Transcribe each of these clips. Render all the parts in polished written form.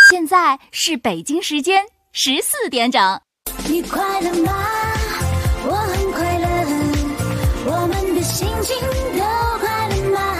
现在是北京时间14点整。 你快乐吗？我很快乐，我们的心情都快乐吗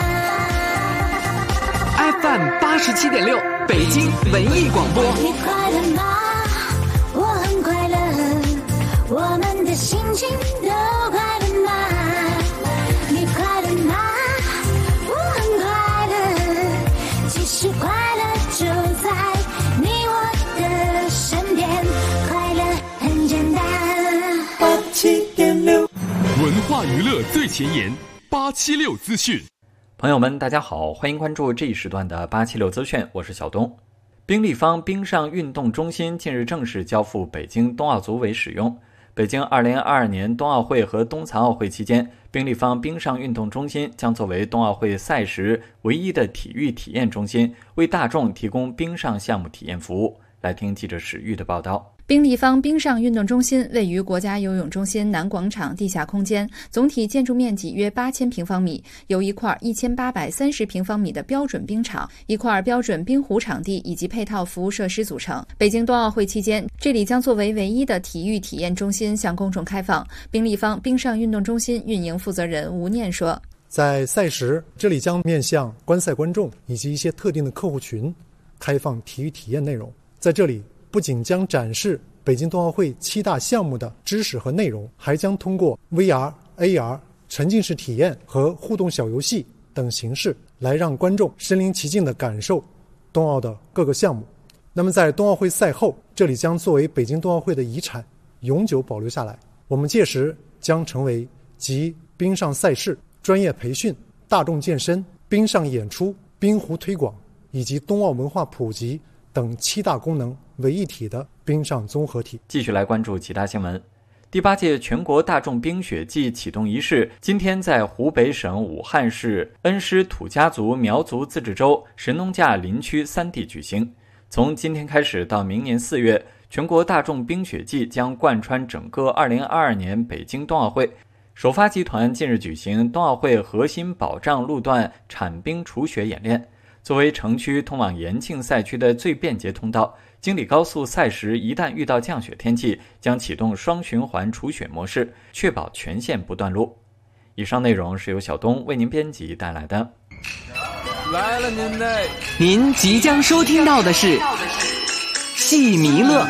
？FM 87.6，北京文艺广播。 你快乐吗？我很快乐，我们的心情都快乐吗？你快乐吗？我很快乐，其实快乐就在你我的身边，快乐很简单。87.6， 文化娱乐最前沿，876资讯。 朋友们，大家好，欢迎关注这一时段的876资讯，我是小东。冰立方冰上运动中心近日正式交付北京冬奥组委使用。北京2022年冬奥会和冬残奥会期间，冰立方冰上运动中心将作为冬奥会赛时唯一的体育体验中心，为大众提供冰上项目体验服务。来听记者史玉的报道。 冰立方冰上运动中心位于国家游泳中心南广场地下空间，总体建筑面积约8000平方米，由一块1830平方米的标准冰场、一块标准冰壶场地以及配套服务设施组成。北京冬奥会期间，这里将作为唯一的体育体验中心向公众开放。冰立方冰上运动中心运营负责人吴念说：“ 在赛时，这里将面向观赛观众以及一些特定的客户群，开放体育体验内容。在这里，不仅将展示北京冬奥会7大项目的知识和内容，还将通过 VR、AR、沉浸式体验和互动小游戏等形式，来让观众身临其境地感受冬奥的各个项目。那么在冬奥会赛后，这里将作为北京冬奥会的遗产，永久保留下来。我们届时将成为集冰上赛事、专业培训、大众健身、冰上演出、冰壶推广以及冬奥文化普及等7大功能为一体的冰上综合体。” 继续来关注其他新闻。第8届全国大众冰雪季启动仪式今天在湖北省武汉市恩施土家族苗族自治州神农架林区3地举行。从今天开始到明年4月，全国大众冰雪季将贯穿整个2022年北京冬奥会。首发集团近日举行冬奥会核心保障路段铲冰除雪演练。作为城区通往延庆赛区的最便捷通道，京礼高速赛时一旦遇到降雪天气，将启动双循环除雪模式，确保全线不断路。以上内容是由小东为您编辑带来的。 来了您即将收听到的是戏弥勒。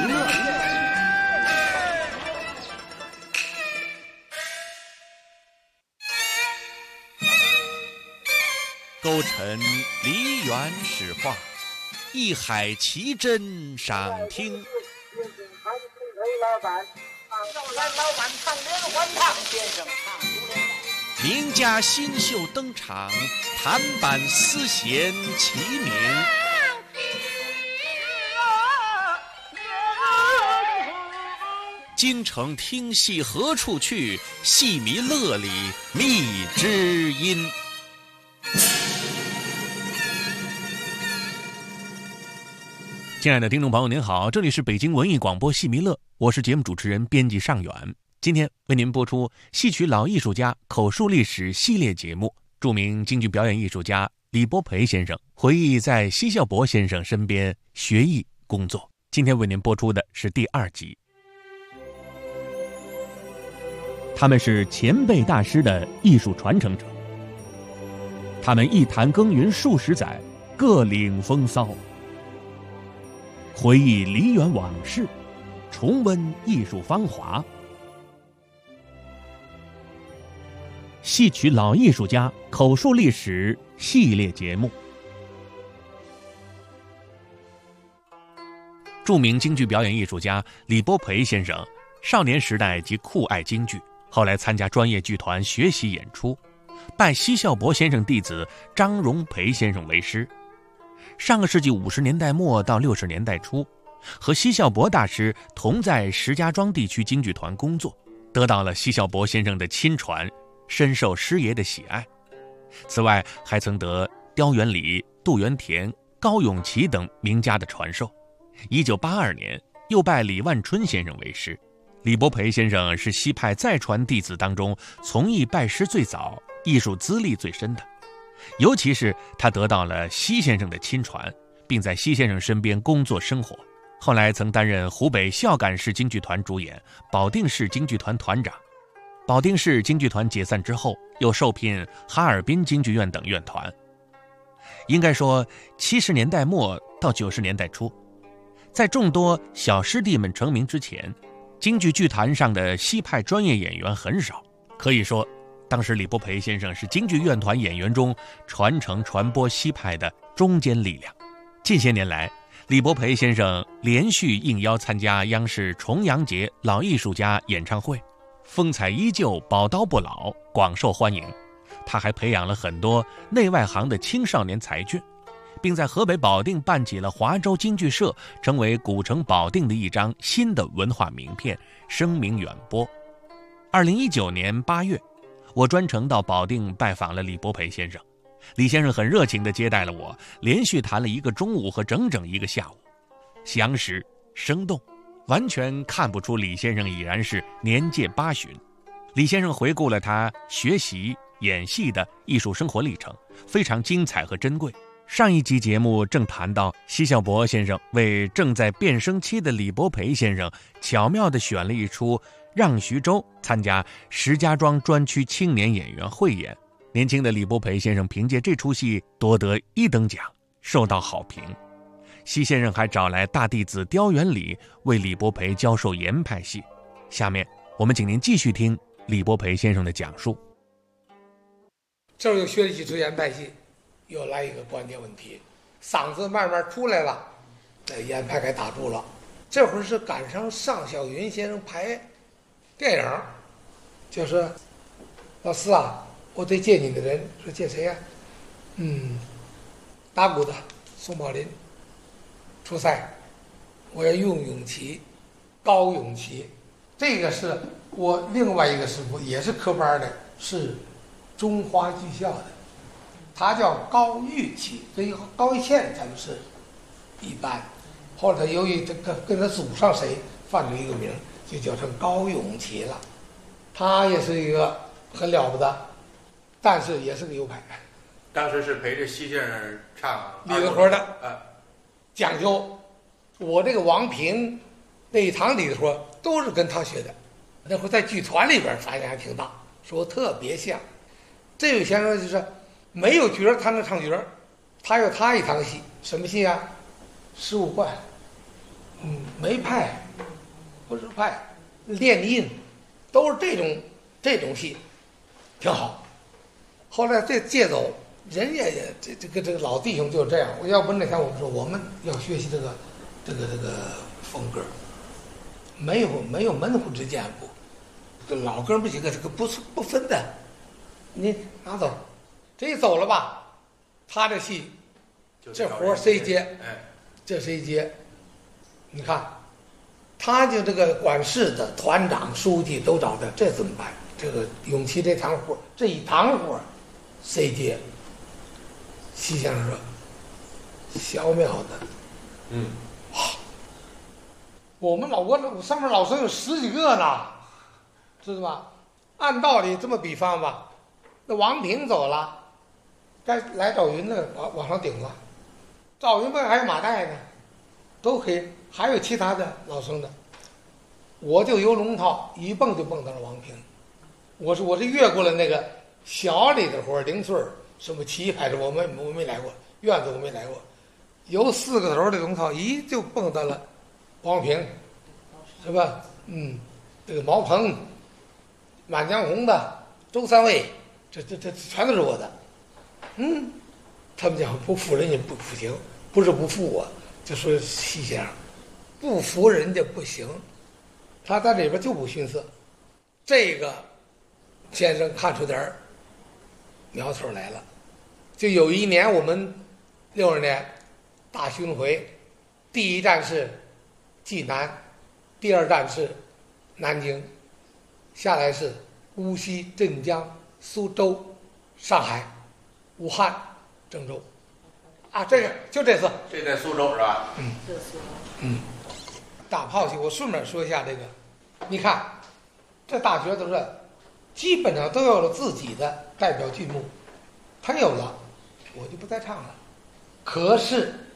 勾陈梨园史话，一海奇珍赏听。名家新秀登场，弹板丝弦齐鸣。京城听戏何处去？戏迷乐里觅知音。亲爱的听众朋友您好，这里是北京文艺广播戏迷乐，我是节目主持人编辑尚远。今天为您播出戏曲老艺术家口述历史系列节目，著名京剧表演艺术家李伯培先生回忆在奚孝伯先生身边学艺工作。今天为您播出的是第2集。他们是前辈大师的艺术传承者，他们一坛耕耘数十载，各领风骚，回忆梨园往事，重温艺术芳华。戏曲老艺术家口述历史系列节目。著名京剧表演艺术家李伯培先生少年时代即酷爱京剧，后来参加专业剧团学习演出，拜奚孝伯先生弟子张荣培先生为师。上个世纪50年代末到60年代初，和奚孝伯大师同在石家庄地区京剧团工作，得到了奚孝伯先生的亲传，深受师爷的喜爱。此外还曾得刁元礼、杜元田、高永琪等名家的传授。1982年又拜李万春先生为师。李伯培先生是奚派再传弟子当中从艺拜师最早、艺术资历最深的，尤其是他得到了奚先生的亲传， 并在奚先生身边工作生活。后来曾担任湖北孝感市京剧团主演、保定市京剧团团长。保定市京剧团解散之后，又受聘哈尔滨京剧院等院团。应该说，70年代末到90年代初，在众多小师弟们成名之前，京剧剧坛上的奚派专业演员很少。可以说，当时李伯培先生是京剧院团演员中传承传播奚派的中坚力量。近些年来，李伯培先生连续应邀参加央视重阳节老艺术家演唱会，风采依旧，宝刀不老，广受欢迎。他还培养了很多内外行的青少年才俊，并在河北保定办起了华州京剧社，成为古城保定的一张新的文化名片，声名远播。2019年8月，我专程到保定拜访了李伯培先生。李先生很热情地接待了我，连续谈了1个中午和整整1个下午，详实生动，完全看不出李先生已然是年届80。李先生回顾了他学习演戏的艺术生活历程，非常精彩和珍贵。上一集节目正谈到奚孝伯先生为正在变声期的李伯培先生巧妙地选了一出让徐州参加石家庄专区青年演员汇演。年轻的李伯培先生凭借这出戏夺得1等奖，受到好评。奚先生还找来大弟子刁元礼为李伯培教授严派戏。下面我们请您继续听李伯培先生的讲述。 这又学了几出严派戏，又来一个关键问题，嗓子慢慢出来了，严派给打住了。这会儿是赶上尚小云先生拍电影，就说老师啊，我得借你的人。说借谁呀？打鼓的宋宝林出塞，我要用永琪，高永琪。这个是我另外一个师傅，也是科班的，是中华剧校的，他叫高玉琪，所以高玉倩咱们是一般。后来他由于这个跟他祖上谁犯了一个名，就叫成高永琪了。他也是一个很了不得，但是也是个优派。 当时是陪着奚先生唱李子活的，讲究。我这个王平那一堂李子活都是跟他学的，那会在剧团里边发现还挺大，说特别像。这位先生就是没有角他能唱角，他有他一堂戏，什么戏啊？15贯，梅派，不是派，练印，都是这种戏，挺好。后来这借走，人家也这个老弟兄就这样。要不那天我们说我们要学习这个风格，没有门户之见不，这老哥们几个这个不分的，你拿走，这一走了吧，他这戏，这活谁接？这谁接？你看，他就这个管事的团长、书记都找他，这怎么办？这个永琪这堂活，这一堂活，谁接？奚先生说：“小妙的，我们我上面老生有10几个呢，知道吧？按道理这么比方吧，那王平走了，该来赵云的往上顶了，赵云问还有马岱呢，都可以，还有其他的老生的。我就由龙套一蹦就蹦到了王平，我是越过了那个小里的活，零碎什么棋牌的我没来过，院子我没来过，由4个头的龙套一就蹦到了王平，是吧？这个毛鹏、满江红的周三位，这全都是我的。他们讲不服人家不行，不是不服我，就说奚先生不服人家不行，他在里边就不逊色。这个先生看出点苗头来了。就有一年我们60年大巡回，第一站是济南，第2站是南京，下来是无锡、镇江、苏州、上海、武汉、郑州。这个就这次。 这在苏州是吧？ 这苏州。大炮戏，我顺便说一下这个，你看，这大角都是基本上都有了自己的代表剧目，他有了，我就不再唱了。可是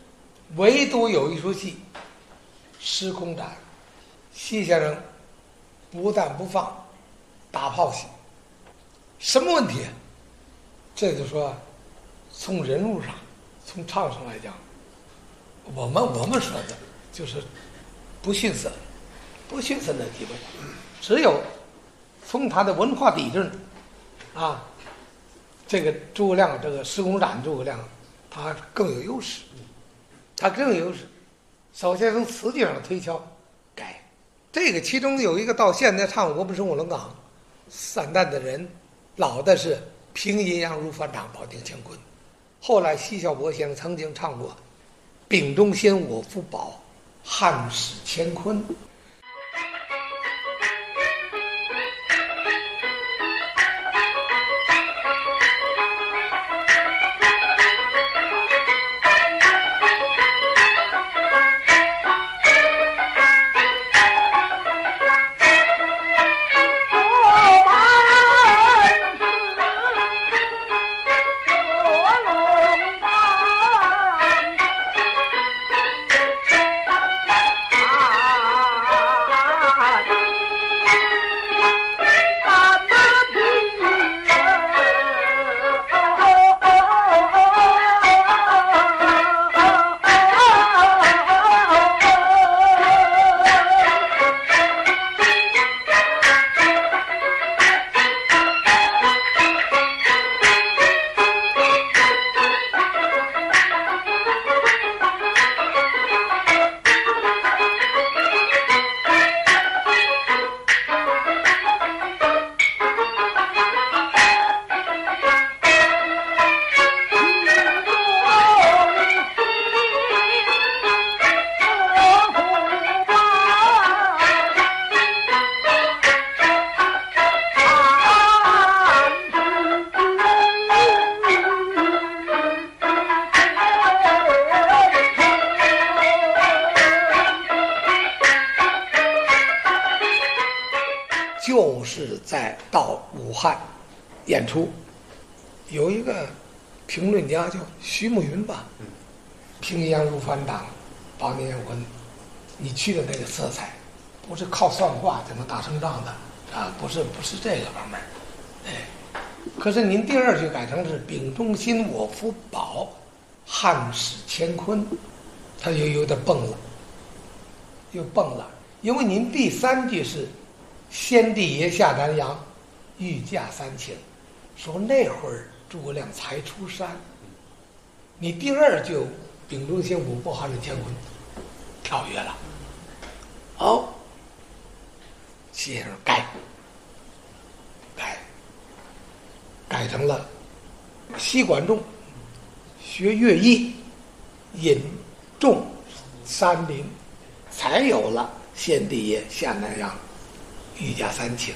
唯独有一出戏《时空斩》，西先生不但不放打炮戏，什么问题？这就说从人物上，从唱上来讲，我们说的就是不逊色，不逊色那几位，只有从他的文化底蕴啊，这个诸葛亮，这个时空斩诸葛亮，他更有优势，他更有优势。首先从词句上推敲改，这个其中有一个到现在唱我不是我龙岗，散淡的人，老的是平阴阳如翻掌，保定乾坤。后来奚孝伯先生曾经唱过丙中仙我夫宝，汉使乾坤。就是在到武汉演出，有一个评论家叫徐慕云吧，平阴阳如翻掌，保定乾坤，你去的那个色彩，不是靠算卦就能打胜仗的啊，不是这个方面，哎，可是您第二句改成是丙中心我夫宝，汉使乾坤，他就有点蹦了，又蹦了，因为您第三句是先帝爷下南洋，御驾三请，说那会儿诸葛亮才出山，你第二就丙中心我夫汉使乾坤，跳跃了。好，先生改成了西管仲学乐毅，引众山林，才有了先帝爷下南洋，御驾三请。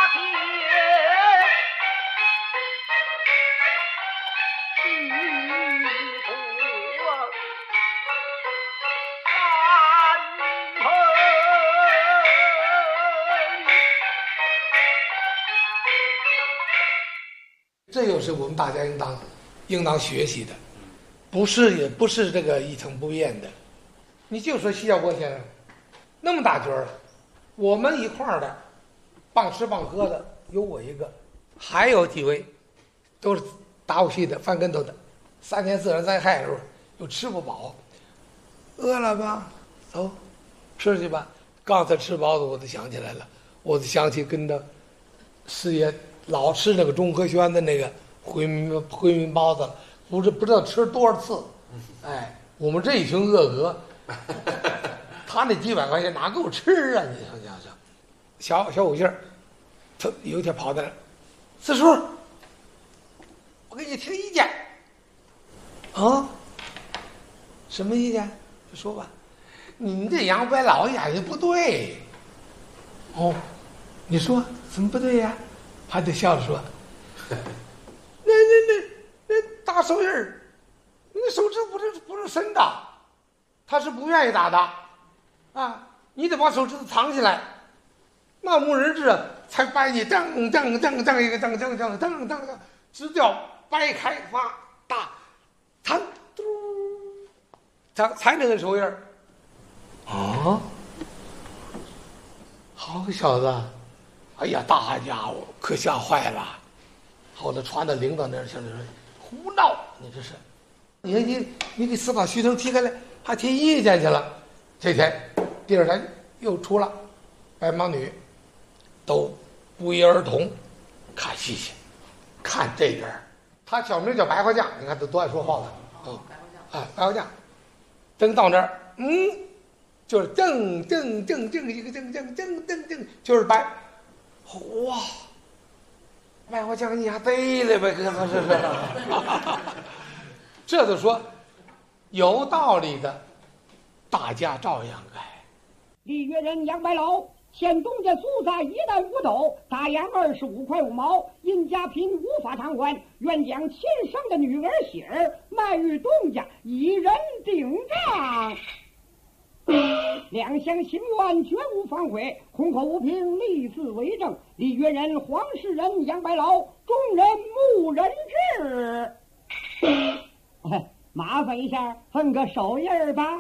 这就是我们大家应当学习的，也不是这个一成不变的。你就说徐小波先生那么大角儿了，我们一块儿的棒吃棒喝的有我一个，还有几位都是打武戏的翻跟头的，3年自然灾害的时候又吃不饱，饿了吧，走吃去吧。刚才吃饱了，我就想起来了，我就想起跟着师爷老吃那个中和轩的那个回民包子了，不知道吃多少次。哎，我们这一群恶格，他那几百块钱哪够吃啊？你想，小武杏儿，他有一天跑到来，四叔，我给你提意见。啊？什么意见？就说吧。你这杨白老演的不对。哦，你说怎么不对呀？还得笑着说，那大手印儿，那手指不是伸的，他是不愿意打的，啊，你得把手指头藏起来，那没人知才掰你正一个正，直叫掰开发大，弹嘟，才那个手印儿。啊，好个小子！哎呀，大家伙可吓坏了！后来传到领导那儿去了，说胡闹，你这是，你给司法徐腾提开来，还提意见去了。这天第二天又出了白毛女，都不约而同看戏去，看这边他小名叫白花匠，你看都多爱说话了。白花匠，等到那儿，就是正一个正，就是白。哇，白花匠你还对了呗，哥们是。这就说有道理的，大家照样改。 李约人杨白老，县东家租杂1担5斗，大洋25块5毛，因家贫无法偿还，愿将亲生的女儿喜儿卖与东家，一人顶账。两厢情愿绝无反悔，空口无凭，立字为证。李约人、黄世仁、杨白劳，众人目人质。麻烦一下，分个手印儿吧。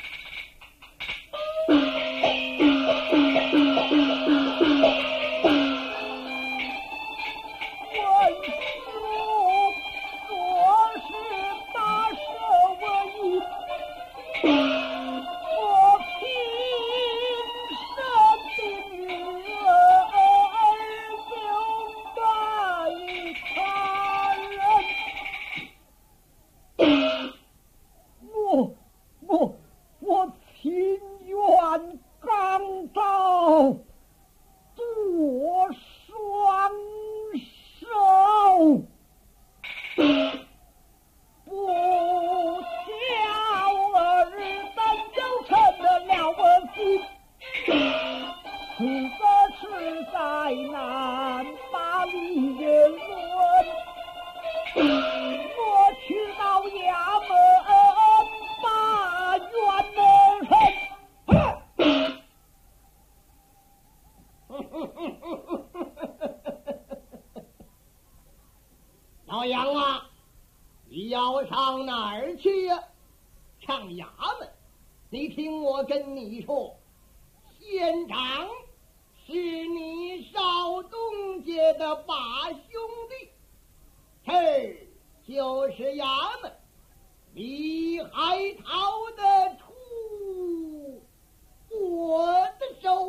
老杨啊，你要上哪儿去呀？上衙门。你听我跟你说，县长是你少东家的把兄弟，这儿就是衙门，你还逃得出我的手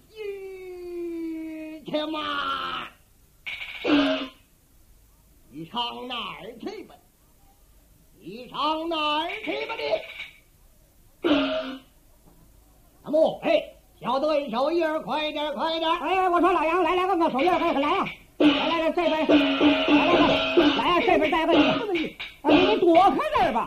心去吗？你上哪儿去吧？你上哪儿去吧你？阿木，小队手印，快点！ 哎，我说老杨，来个手印，快来啊！来这边，来啊，这边带个你，你躲开这儿吧。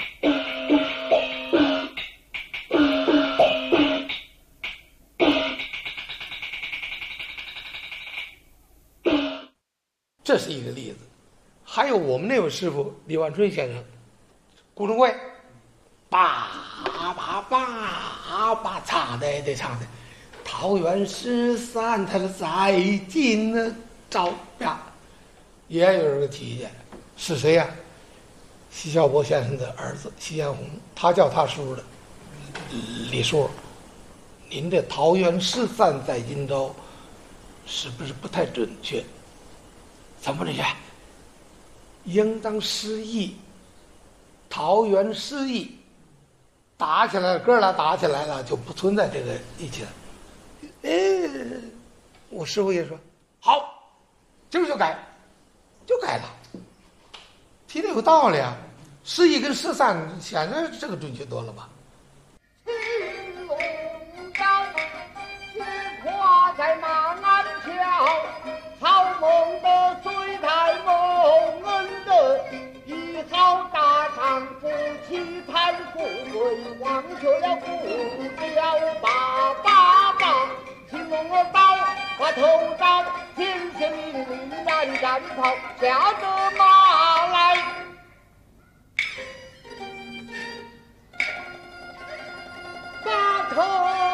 这是一个例子。还有我们那位师傅李万春先生，古筝会，叭叭叭叭唱的唱的，桃园13他是在今的照呀，也有人提见，是谁呀？奚孝伯先生的儿子奚延红，他叫他叔的李叔，您这桃园13在今朝是不是不太准确？怎么准确？应当失忆，桃园失忆，打起来了，哥俩打起来了，就不存在这个义气了。我师傅也说好，今儿就改，就改了。提的有道理啊，失忆跟13显然这个准确多了吧？ 跨在马鞍桥，好梦的水太蒙恩的，一好大丈夫妻谈富贵，忘却了故交爸爸爸，青龙儿刀把头刀，天天命令燃战炮，下得马来。把头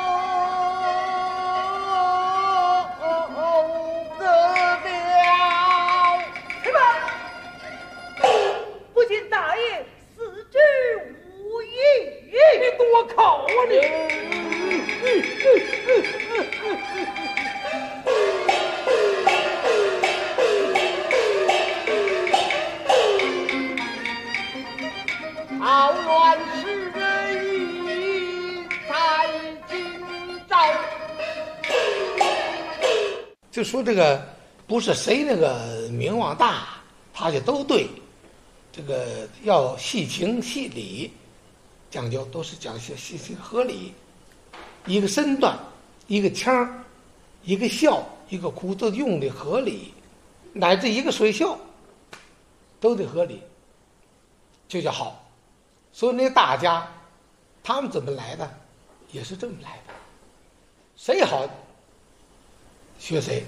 大爷死之无疑，你多考啊你！好乱世已在今朝。 就说这个不是谁那个名望大，他就都对。这个要细情细理，讲究都是讲细情合理。一个身段，一个腔，一个笑，一个哭都用的合理，乃至一个水袖都得合理，就叫好。所以那大家，他们怎么来的，也是这么来的。谁好，学谁。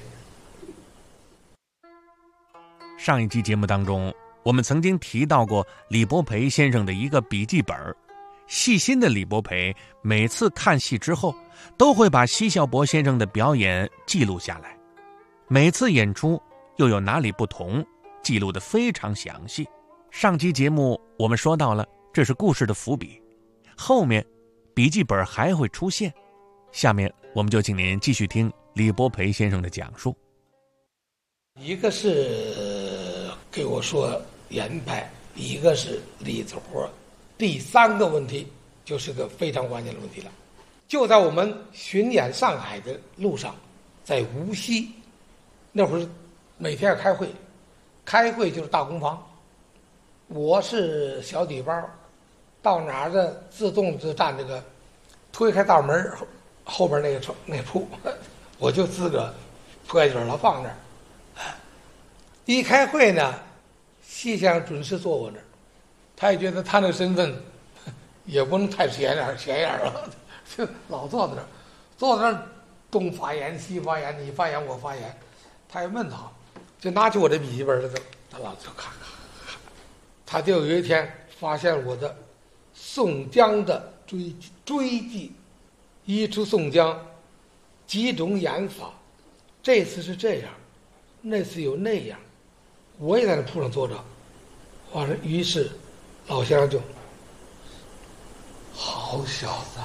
上一期节目当中，我们曾经提到过李伯培先生的一个笔记本。细心的李伯培每次看戏之后，都会把奚孝伯先生的表演记录下来，每次演出又有哪里不同，记录得非常详细。上期节目我们说到了，这是故事的伏笔，后面笔记本还会出现。下面我们就请您继续听李伯培先生的讲述。 一个是给我说严派，一个是例子活，第三个问题就是个非常关键的问题了。就在我们巡演上海的路上，在无锡，那会儿每天要开会，开会就是大公房，我是小底包，到哪儿的自动就站这个推开大门后边那铺，我就自个推着了放那儿。一开会呢，奚先生准时坐我那儿，他也觉得他那个身份也不能太显眼了，就老坐在那儿，坐在那儿东发言西发言，你发言我发言，他也问他，就拿起我这笔记本来，他老就看，他就有一天发现我的宋江的追记，一出宋江几种演法，这次是这样，那次有那样，我也在那铺上坐着，完了，于是老先生就，好小子，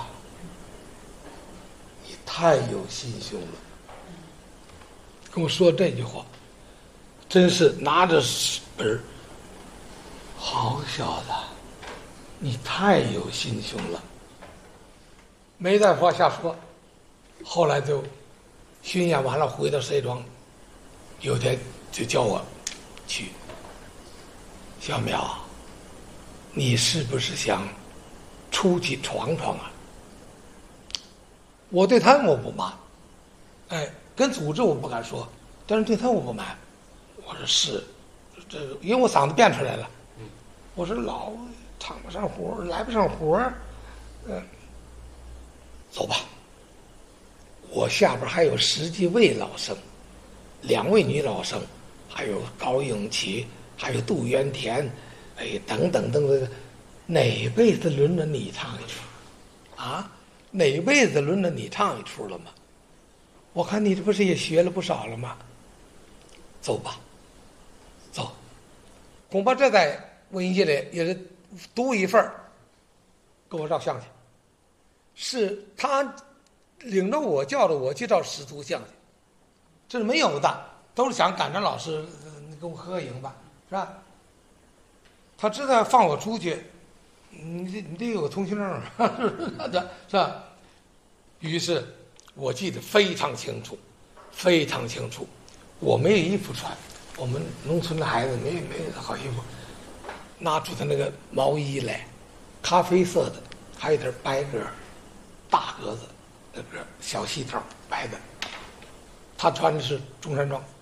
你太有心胸了，跟我说这句话，真是拿着本，好小子，你太有心胸了，没再往下说。后来就巡演完了，回到石家庄，有天就叫我去，小苗，你是不是想出去闯闯啊？我对他我不瞒，跟组织我不敢说，但是对他我不瞒。我说是，这因为我嗓子变出来了，我说老唱不上活，来不上活，走吧。我下边还有10几位老生，2位女老生， 还有高应启，还有杜渊田，等等等等，哪辈子轮着你唱一出啊？哪辈子轮着你唱一出了吗？我看你这不是也学了不少了吗？走吧，走，恐怕这在文艺界里也是独一份儿，给我照相去。是他领着我叫着我去照师徒相去，这是没有的，都是想赶着老师跟我合个影吧，是吧？他知道放我出去，你得有个通行证，是吧？于是我记得非常清楚，非常清楚。我没有衣服穿，我们农村的孩子没好衣服，拿出他那个毛衣来，咖啡色的，还有点白格，大格子那个小细头白的。他穿的是中山装，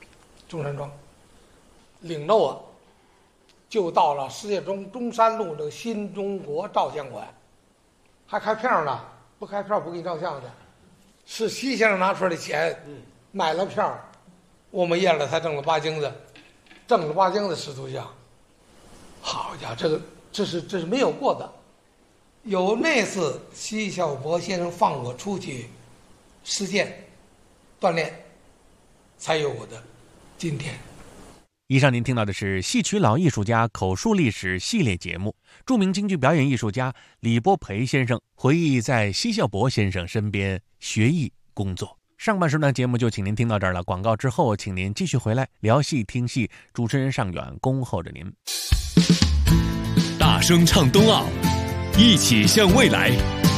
领着我就到了石家庄中山路这个新中国照相馆，还开票呢，不开票不给你照相的，是西先生拿出来的钱，买了票，我们爷俩才正儿八经的师徒相。好家伙，这是没有过的，有那次奚孝伯先生放我出去实践锻炼，才有我的今天。 以上您听到的是戏曲老艺术家口述历史系列节目，著名京剧表演艺术家李波培先生回忆在奚孝伯先生身边学艺工作。上半时段节目就请您听到这儿了，广告之后请您继续回来聊戏听戏，主持人尚远恭候着您。 大声唱冬奥，一起向未来。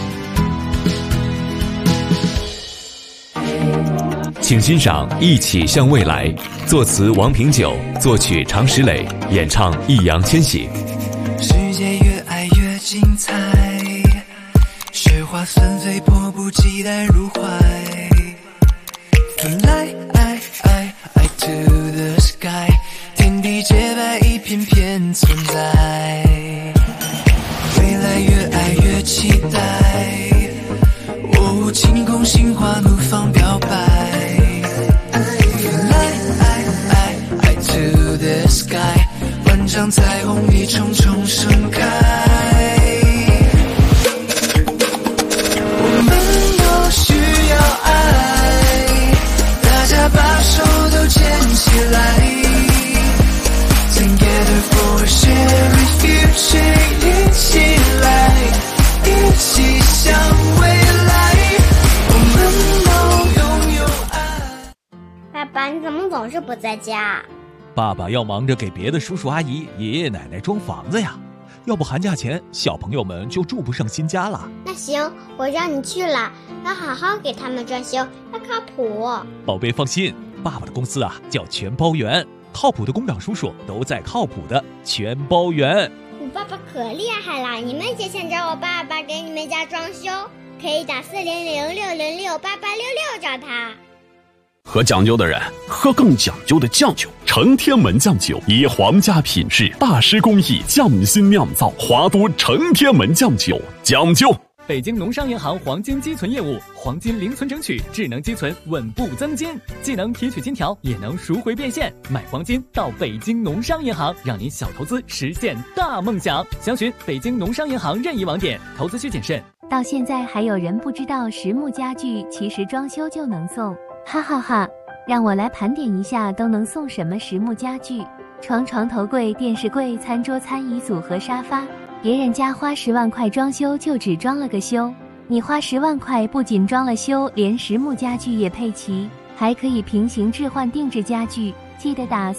请欣赏《一起向未来》，作词王平久，作曲常石磊，演唱易烊千玺。 世界越爱越精彩，雪花纷飞，迫不及待入怀。Fly to the sky， 天地洁白，一片片存在。未来越爱越期待，晴空心花怒放表白。Fly to the sky， 万丈彩虹一重重盛开。我们都需要爱，大家把手都牵起来。Together for a shared future， 一起来，一起向未来。 爸爸，你怎么总是不在家？ 爸爸要忙着给别的叔叔阿姨、爷爷奶奶装房子呀，要不寒假前小朋友们就住不上新家了。 那行，我让你去了，要好好给他们装修，要靠谱。 宝贝放心，爸爸的公司叫全包圆，靠谱的工长叔叔都在靠谱的全包圆。 你爸爸可厉害了，你们也想找我爸爸给你们家装修，可以打4006068866找他。 喝讲究的人喝更讲究的酱酒，承天门酱酒以皇家品质、大师工艺匠心酿造，华都承天门酱酒讲究。 北京农商银行黄金积存业务，黄金零存整取，智能积存，稳步增金，既能提取金条，也能赎回变现。买黄金到北京农商银行，让您小投资实现大梦想。详询北京农商银行任意网点，投资需谨慎。 到现在还有人不知道实木家具其实装修就能送，哈哈哈！让我来盘点一下都能送什么实木家具：床、床头柜、电视柜、餐桌、餐椅组和沙发。别人家花10万块装修就只装了个修，你花10万块不仅装了修，连实木家具也配齐，还可以平行置换定制家具。记得打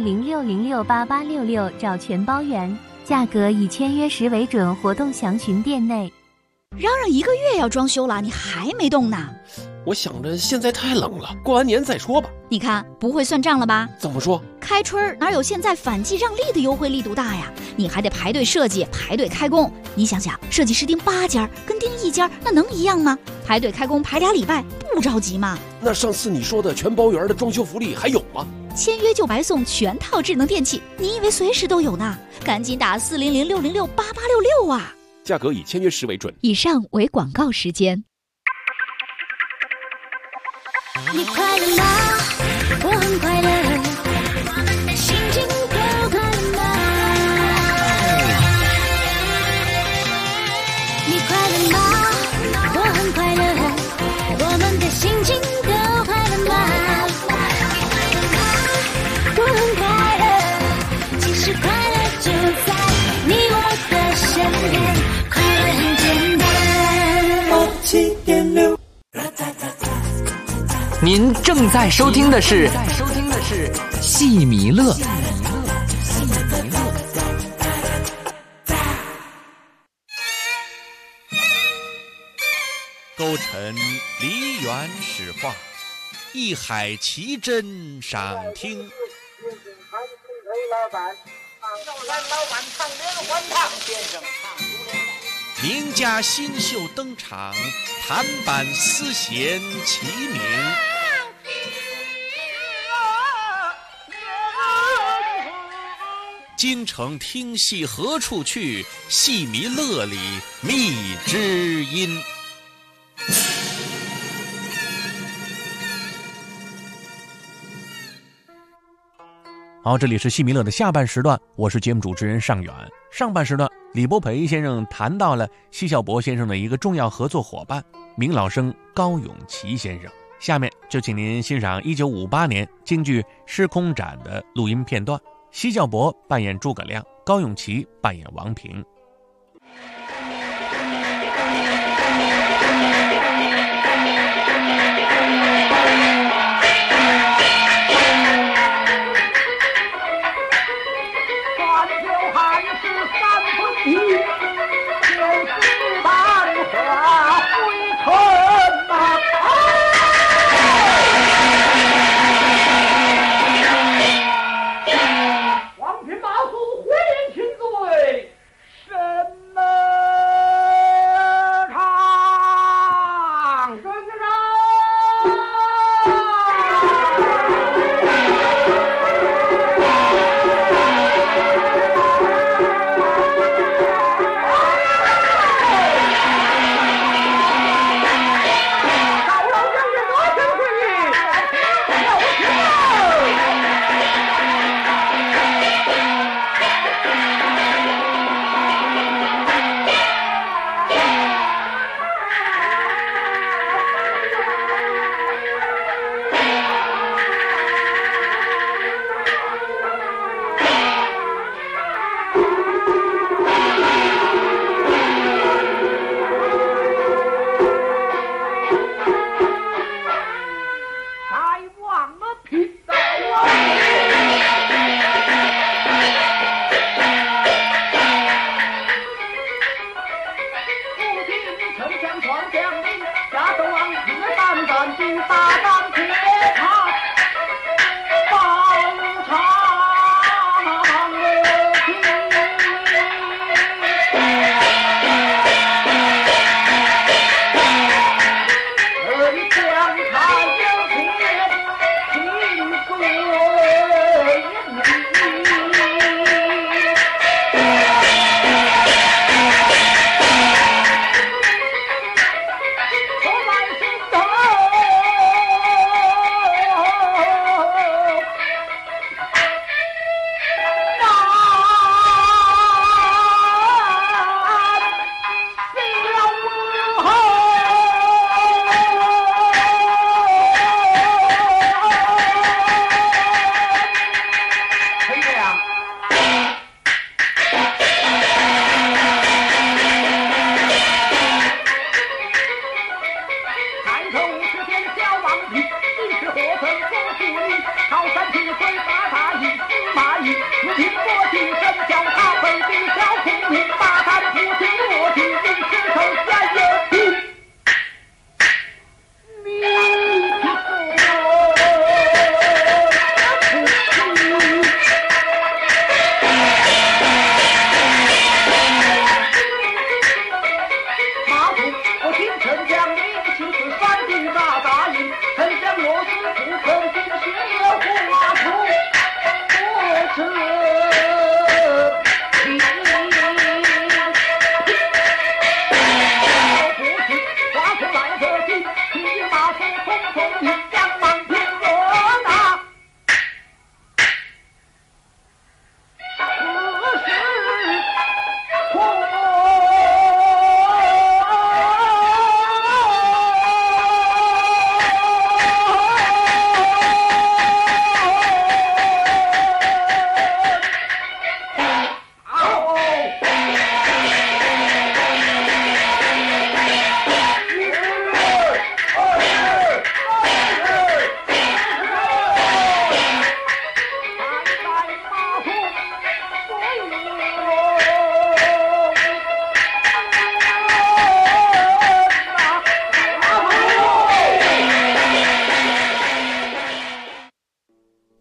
4006068866找全包圆，价格以签约时为准，活动详询店内。 嚷嚷1个月要装修了，你还没动呢？ 我想着现在太冷了，过完年再说吧。 你看不会算账了吧？ 怎么说？ 开春哪有现在反季让利的优惠力度大呀？你还得排队设计，排队开工。你想想，设计师盯8家跟盯1家，那能一样吗？排队开工排2礼拜，不着急吗？ 那上次你说的全包圆的装修福利还有吗？ 签约就白送全套智能电器，你以为随时都有呢？赶紧打4006068866啊！ 价格以签约时为准。 以上为广告时间。 你快乐吗？我很快乐。 97.6。您正在收听的是戏迷乐。 勾陈梨园史话，一海奇珍赏听。名家新秀登场，弹板丝弦齐鸣。京城听戏何处去？戏迷乐里觅知音。 好，这里是戏迷乐的下半时段，我是节目主持人尚远。上半时段，李伯培先生谈到了奚孝伯先生的一个重要合作伙伴名老生高永琪先生。下面就请您欣赏1958年京剧《失空斩》的录音片段，奚孝伯扮演诸葛亮，高永琪扮演王平。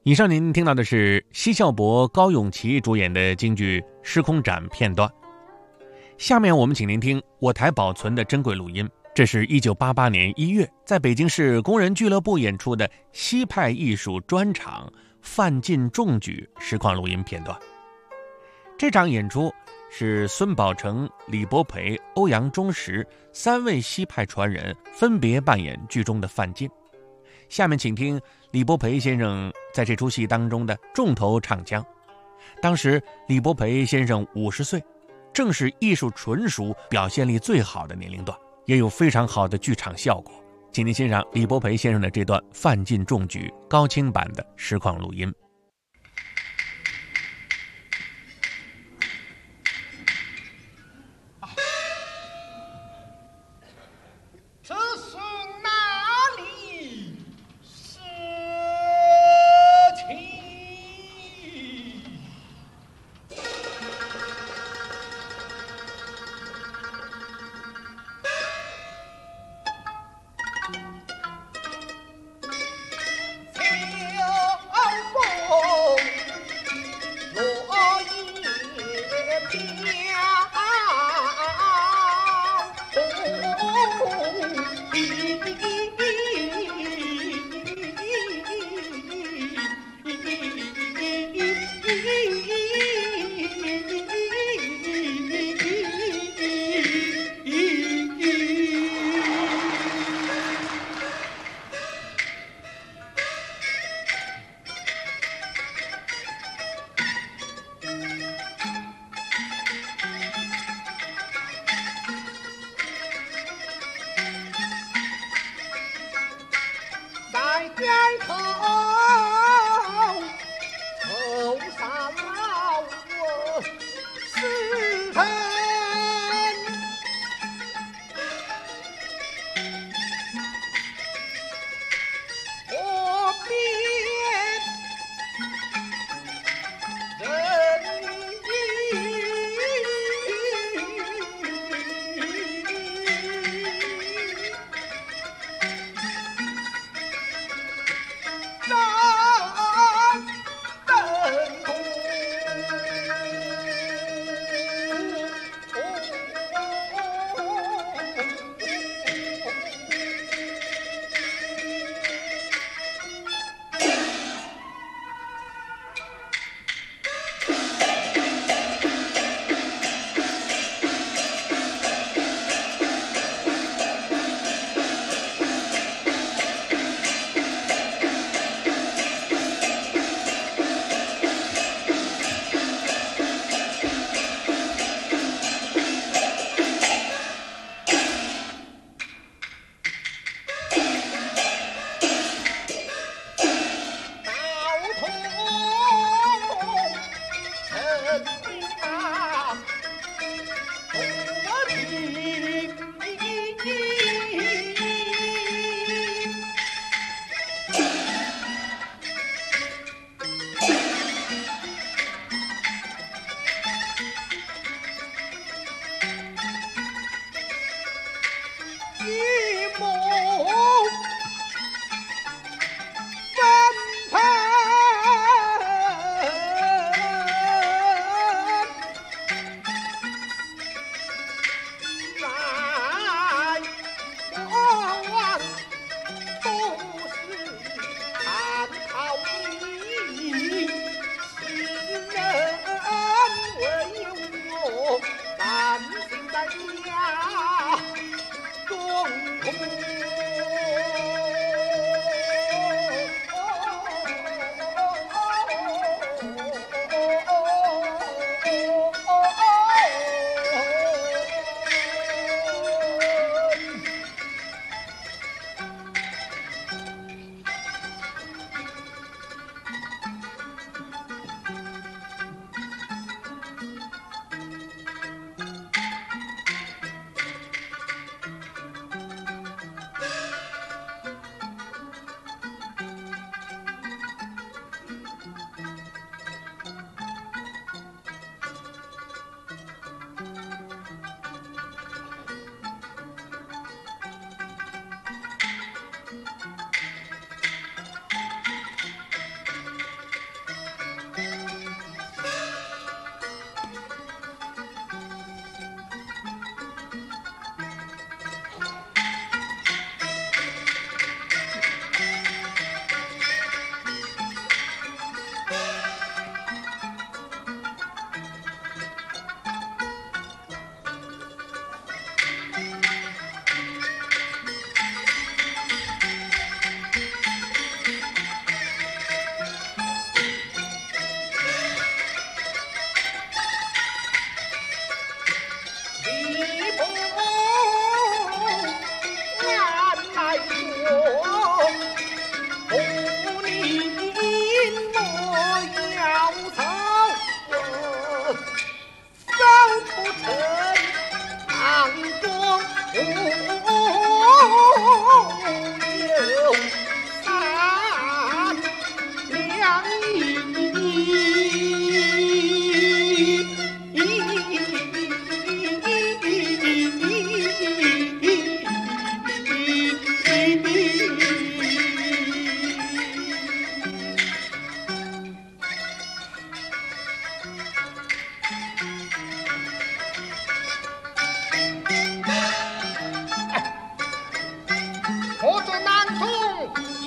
以上您听到的是奚孝伯、高永琪主演的京剧《时空斩》片段。下面我们请您听我台保存的珍贵录音，这是1988年1月在北京市工人俱乐部演出的西派艺术专场范进中举实况录音片段。这场演出是孙宝成、李伯培、欧阳中石3位西派传人分别扮演剧中的范进。下面请听李伯培先生在这出戏当中的重头唱腔。当时李伯培先生50岁，正是艺术纯熟、表现力最好的年龄段，也有非常好的剧场效果。请您欣赏李伯培先生的这段范进中举高清版的实况录音。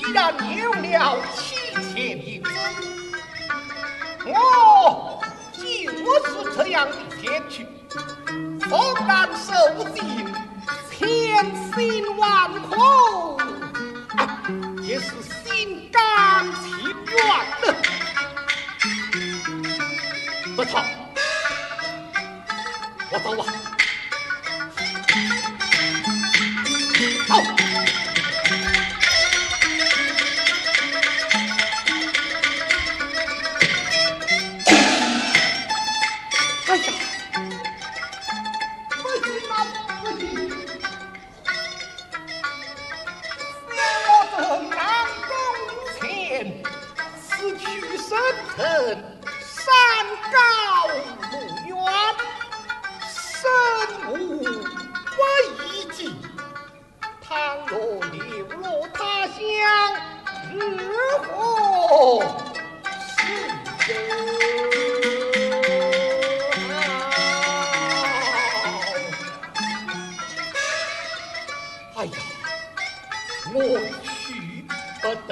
既然有了7000银子，我就是这样的前去，纵然受尽千辛万苦，也是心甘情愿的。不错，我走吧。好。哎呀，不行啊，不行！想我这南宫前此去生辰，山高路远，身无危机。倘若流落他乡，日何是人？哎呀，我去不得！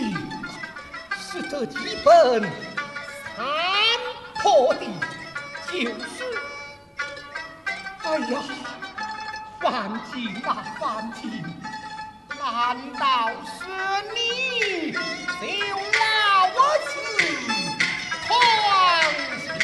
这几本残破的就是。哎呀，范进啊，范进，难道是你救了我此狂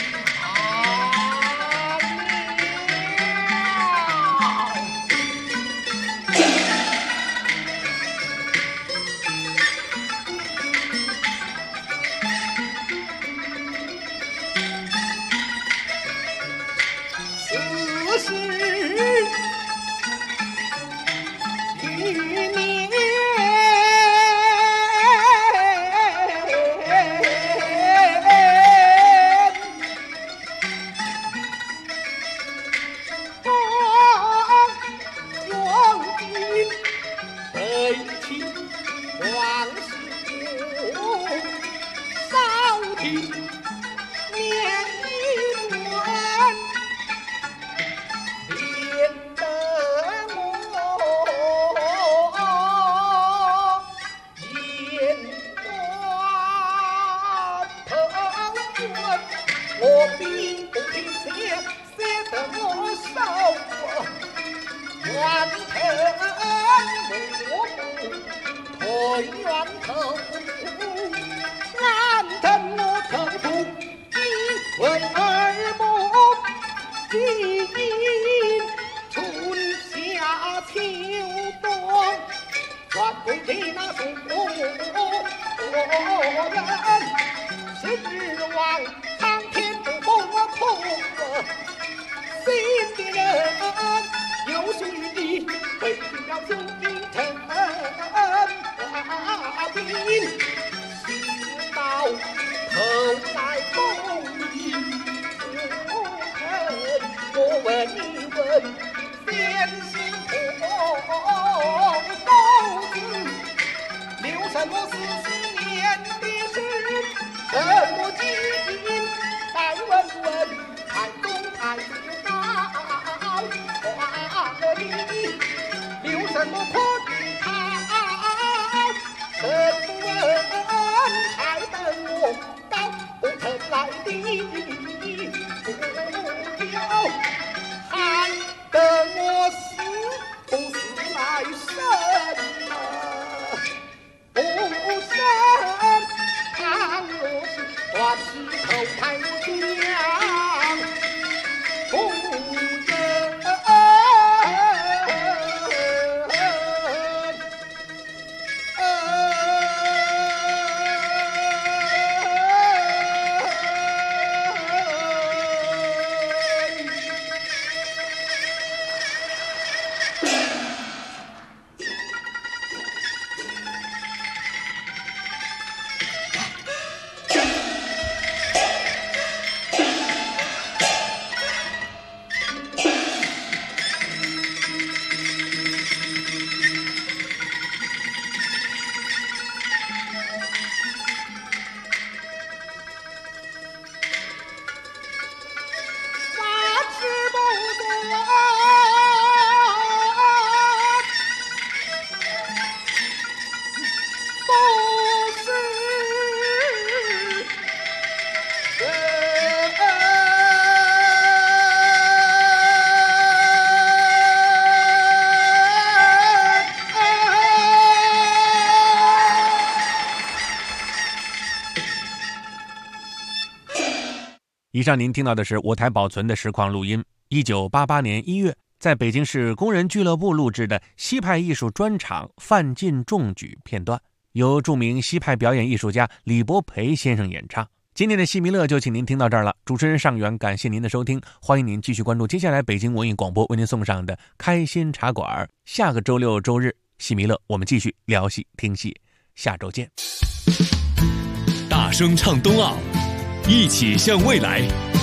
以上您听到的是我台保存的实况录音，1988年1月在北京市工人俱乐部录制的西派艺术专场范进中举片段，由著名西派表演艺术家李伯培先生演唱。今天的戏迷乐就请您听到这儿了，主持人尚远，感谢您的收听，欢迎您继续关注接下来北京文艺广播为您送上的开心茶馆。下个周六周日戏迷乐我们继续聊戏听戏，下周见。 大声唱冬奥，一起向未来。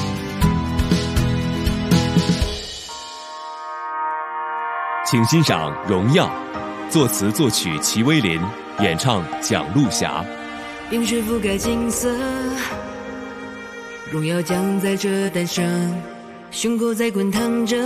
请欣赏《荣耀》，作词作曲齐威林，演唱蒋璐霞。 冰水覆盖金色，荣耀将在这诞生，胸口在滚烫着，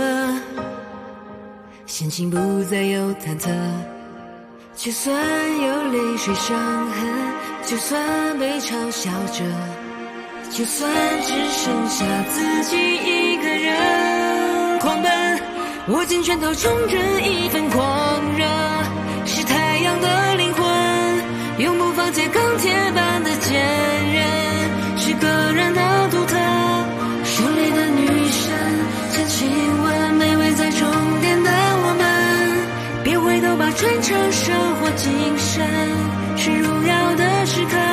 心情不再有忐忑，就算有泪水伤痕，就算被嘲笑着， 就算只剩下自己一个人狂奔，握紧拳头冲着一份狂热，是太阳的灵魂，永不放弃钢铁般的坚韧，是个人的独特，手里的女神真亲吻，美味在终点的我们，别回头吧，传承生活精神，是荣耀的时刻。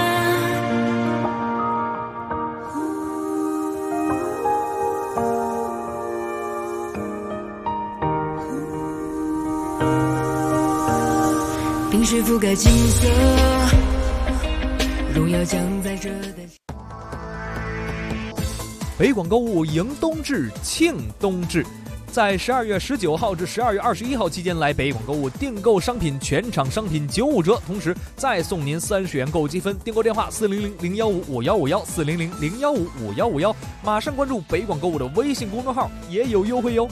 冰水覆盖金色，荣耀将在这诞生。 北广购物迎冬至，庆冬至。在12月19号至12月21号期间来北广购物订购商品，全场商品95折，同时再送您30元购物积分。订购电话400-015-5151 400-015-5151，马上关注北广购物的微信公众号，也有优惠哟。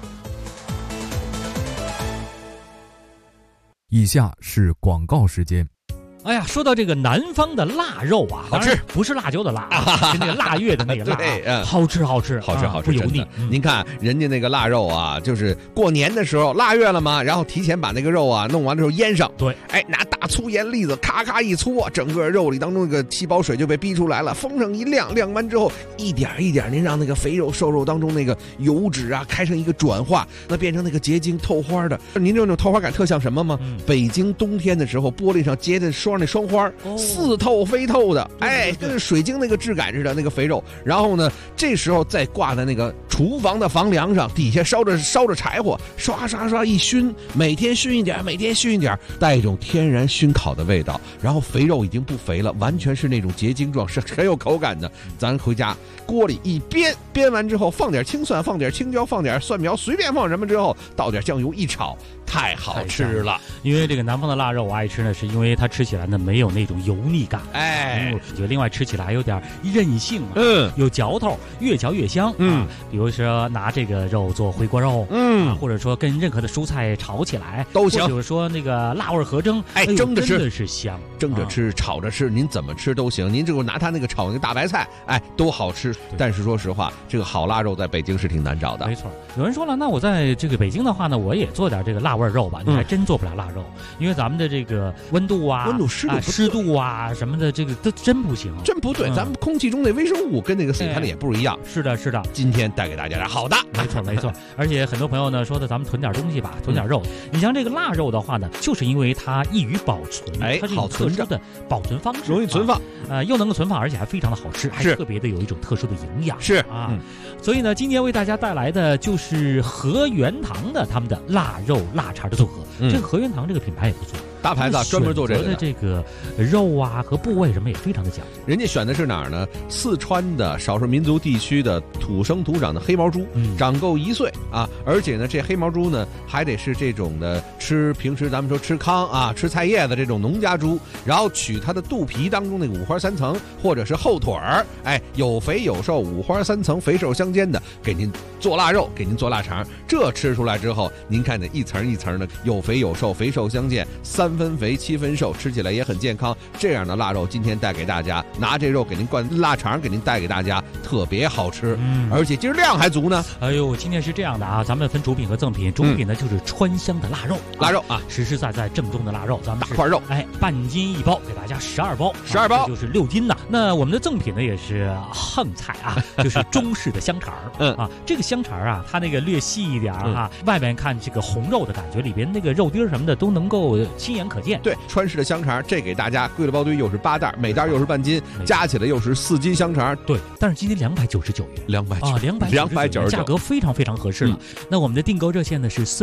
以下是广告时间。 哎呀，说到这个南方的腊肉啊，好吃，不是辣椒的辣，是那个腊月的那个辣，好吃， 不油腻。 您看人家那个腊肉啊，就是过年的时候腊月了嘛，然后提前把那个肉啊弄完的时候腌上， 对， 拿大粗盐粒子咔咔一搓，整个肉里当中那个细胞水就被逼出来了，风上一晾，晾完之后一点一点，您让那个肥肉瘦肉当中那个油脂啊开成一个转化，那变成那个结晶透花的。您这种透花感特像什么吗？北京冬天的时候玻璃上结的那双花，似透非透的，跟水晶那个质感似的那个肥肉。然后呢，这时候再挂在那个厨房的房梁上，底下烧着柴火，刷刷刷一熏，每天熏一点，带一种天然熏烤的味道。然后肥肉已经不肥了，完全是那种结晶状，是很有口感的。咱回家锅里一煸完之后，放点青蒜，放点青椒，放点蒜苗，随便放什么之后，倒点酱油一炒，太好吃了。 因为这个南方的腊肉我爱吃呢，是因为它吃起来呢没有那种油腻感，就另外吃起来还有点韧性，有嚼头，越嚼越香，比如说拿这个肉做回锅肉，或者说跟任何的蔬菜炒起来都行， 或者说那个辣味合蒸， 蒸着吃真的是香， 蒸着吃，炒着吃，您怎么吃都行。您这个拿它那个炒那个大白菜，都好吃。但是说实话，这个好腊肉在北京是挺难找的。 没错，有人说了，那我在这个北京的话呢，我也做点这个辣味肉吧。你还真做不了腊肉，因为咱们的这个温度湿度啊什么的，这个都真不行， 真不对。咱们空气中的微生物跟那个死盘的也不一样。 是的。 今天带给大家点好的， 没错。而且很多朋友呢说的，咱们囤点东西吧，囤点肉。你像这个腊肉的话呢，就是因为它易于保存，它是有特殊的保存方式， 容易存放， 又能够存放，而且还非常的好吃，还特别的有一种特殊的营养。 是啊，所以呢，今天为大家带来的就是和元堂的他们的腊肉腊肠的组合。这个和元堂这个品牌也不错， 大牌子专门做这个的。这个肉啊和部位什么也非常的讲究。 人家选的是哪儿呢？四川的少数民族地区的土生土长的黑毛猪，长够1岁啊！而且呢，这黑毛猪呢还得是这种的平时咱们说吃糠啊、吃菜叶的这种农家猪，然后取它的肚皮当中那个五花三层，或者是后腿儿，有肥有瘦，五花三层，肥瘦相间的，给您做腊肉，给您做腊肠。这吃出来之后，您看这一层一层的，有肥有瘦，肥瘦相间，3分肥7分瘦，吃起来也很健康。这样的腊肉今天带给大家，拿这肉给您灌腊肠，给您带给大家，特别好吃，而且今儿量还足呢。 今天是这样的啊，咱们分主品和赠品。主品呢就是川香的腊肉，实实在在正宗的腊肉，咱们大块肉， 半斤1包，给大家12包，这就是6斤呐。那我们的赠品呢也是横菜啊，就是中式的香肠这个香肠啊，它那个略细一点外面看这个红肉的感觉，里边那个肉丁什么的都能够亲眼可见。 对，川式的香肠，这给大家归了包堆，又是8袋，每袋又是半斤，加起来又是4斤香肠。 对，但是今天299元，299，价格非常非常合适了。那我们的订购热线呢是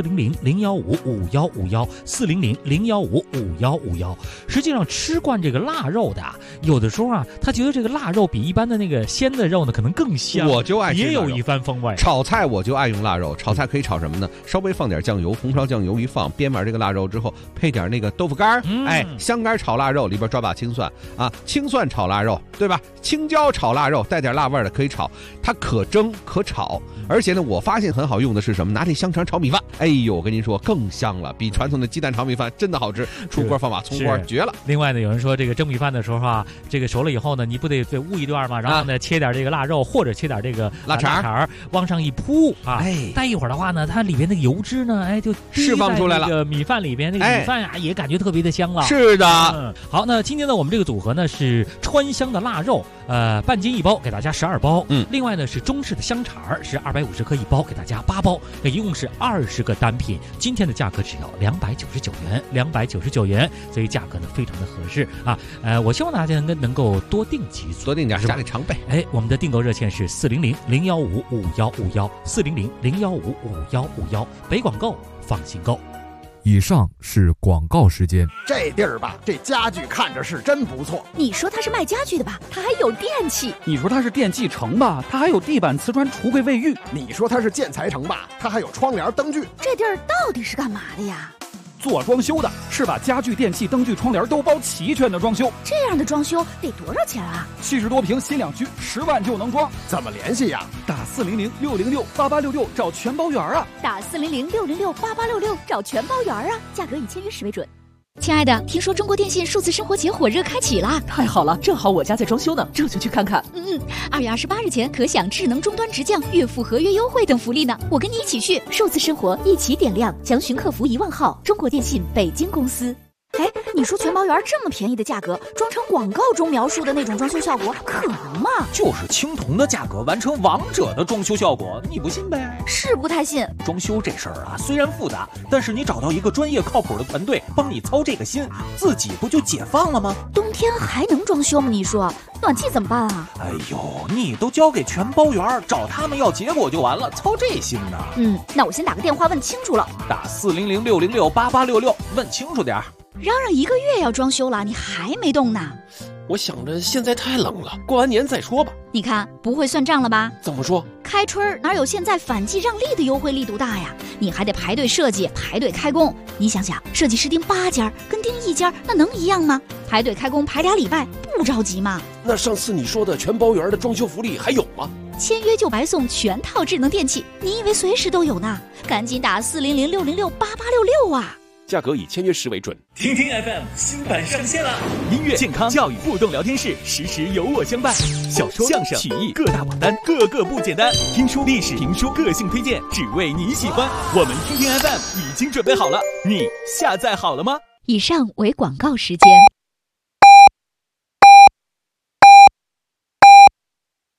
400-015-5151 400-015-5151。实际上吃惯这个腊肉的有的时候他觉得这个腊肉比一般的那个鲜的肉呢可能更香， 我就爱吃， 也有一番风味。 炒菜我就爱用腊肉，炒菜可以炒什么呢？稍微放点酱油，红烧酱油一放，煸完这个腊肉之后，配点那个豆腐干香干炒腊肉里边抓把青蒜啊，青蒜炒腊肉，对吧？青椒炒腊肉带点辣味的可以炒，它可蒸可炒。而且呢，我发现很好用的是什么？拿这香肠炒米饭，哎呦，我跟您说更香了，比传统的鸡蛋炒米饭真的好吃。出锅放把葱花绝了。 另外呢，有人说这个蒸米饭的时候啊，这个熟了以后呢，你不得煨一段吗？然后呢，切点这个腊肉或者切点这个腊肠往上一铺啊，待一会儿的话呢，它里边那个油脂呢，就释放出来了。 这个米饭里边那个米饭啊，也感觉特别的香了。 是的。 好，那今天呢，我们这个组合呢是川香的腊肉，半斤一包，给大家12包。另外呢是中式的香肠是250克一包，给大家8包，一共是20个单品。今天的价格只要299元，所以价格呢非常的合适啊。我希望大家能够多订几组， 多订点，家里常备。 我们的订购热线是400-015-5151，400-015-5151，北广购，放心购。 以上是广告时间。 这地儿吧，这家具看着是真不错。 你说它是卖家具的吧，它还有电器。 你说它是电器城吧，它还有地板、瓷砖、橱柜、卫浴。 你说它是建材城吧，它还有窗帘、灯具。 这地儿到底是干嘛的呀？ 做装修的，是把家具、电器、灯具、窗帘都包齐全的装修。 这样的装修得多少钱啊 ？70多平新两居，10万就能装。 怎么联系呀？ 打400-606-8866找全包圆啊！ 打400-606-8866找全包圆啊！价格以签约时为准。亲爱的，听说中国电信数字生活节火热开启啦！ 太好了，正好我家在装修呢，这就去看看。 2月28日前可享智能终端直降、月付合约优惠等福利呢。我跟你一起去，数字生活一起点亮，详询客服1万号，中国电信北京公司。你说全包圆这么便宜的价格，装成广告中描述的那种装修效果，可能吗？ 就是青铜的价格完成王者的装修效果，你不信呗？ 是不太信。 装修这事儿啊，虽然复杂，但是你找到一个专业靠谱的团队帮你操这个心，自己不就解放了吗？ 冬天还能装修吗？你说暖气怎么办啊？ 哎呦，你都交给全包圆，找他们要结果就完了，操这心呢？ 那我先打个电话问清楚了。 打400-606-8866，问清楚点儿。 嚷嚷1个月要装修了，你还没动呢？ 我想着现在太冷了，过完年再说吧。 你看不会算账了吧？ 怎么说？ 开春哪有现在反季让利的优惠力度大呀？你还得排队设计，排队开工。你想想，设计师盯8家，跟盯1家，那能一样吗？排队开工排2礼拜，不着急吗？ 那上次你说的全包圆的装修福利还有吗？ 签约就白送全套智能电器，你以为随时都有呢？赶紧打400-606-8866啊！ 价格以签约时为准。 听听 FM 新版上线了，音乐、健康、教育、互动聊天室，时时有我相伴。小说、相声、曲艺各大榜单，个个不简单。听书、历史、评书，个性推荐，只为你喜欢。我们听听 FM 已经准备好了，你下载好了吗？ 以上为广告时间。